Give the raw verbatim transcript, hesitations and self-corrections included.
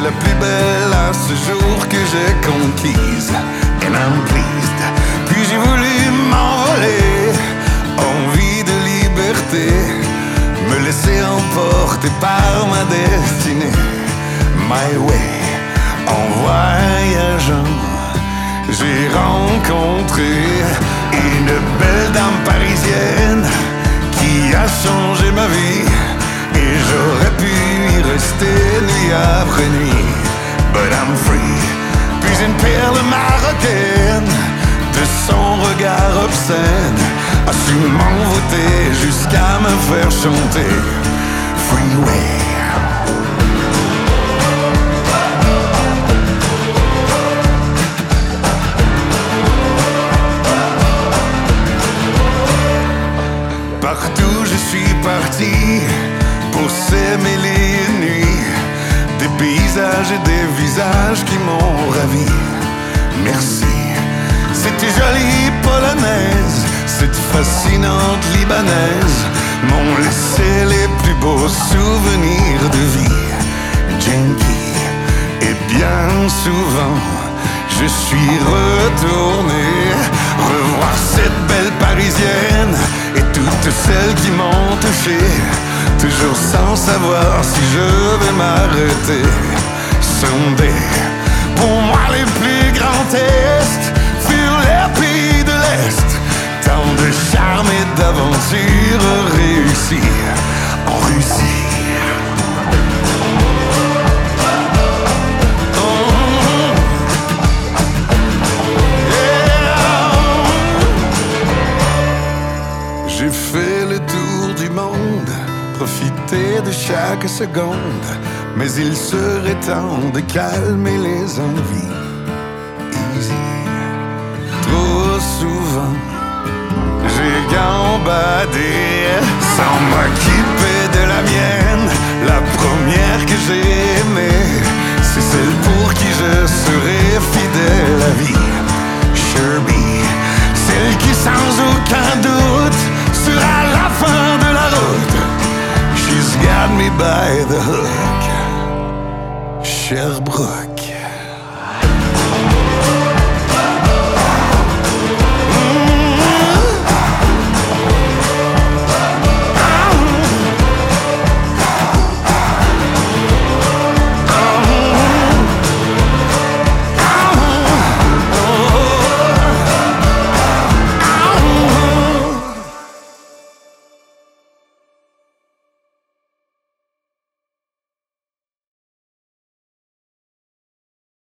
la plus belle à ce jour que j'ai conquise. And I'm pleased. Puis j'ai voulu m'envoler, envie de liberté, me laisser emporter par ma destinée. My way, en voyageant, j'ai rencontré une belle dame parisienne qui a changé ma vie. Et j'aurais pu y rester nuit après nuit. But I'm free. Puis une perle marocaine, de son regard obscène, a su m'envoûter jusqu'à me faire chanter Freeway. Partout je suis parti pour s'aimer les nuits, des paysages et des visages qui m'ont ravi. Merci, cette jolie polonaise, cette fascinante libanaise m'ont laissé les plus beaux souvenirs de vie. Dzięki, et bien souvent je suis retourné revoir cette belle parisienne et toutes celles qui m'ont touché, toujours sans savoir si je vais m'arrêter. Someday, pour moi les plus grands tests furent les pays de l'Est. Tant de charme et d'aventure réussis en Russie. J'ai fait le tour du monde, profité de chaque seconde, mais il serait temps de calmer les envies. Easy. Trop souvent, j'ai gambadé sans m'occuper de la mienne. La première que j'ai aimée, c'est celle pour qui je serai fidèle à vie. Sherby, celle qui sans aucun doute sera la fin de la route. She's got me by the hook. Sherbrooke.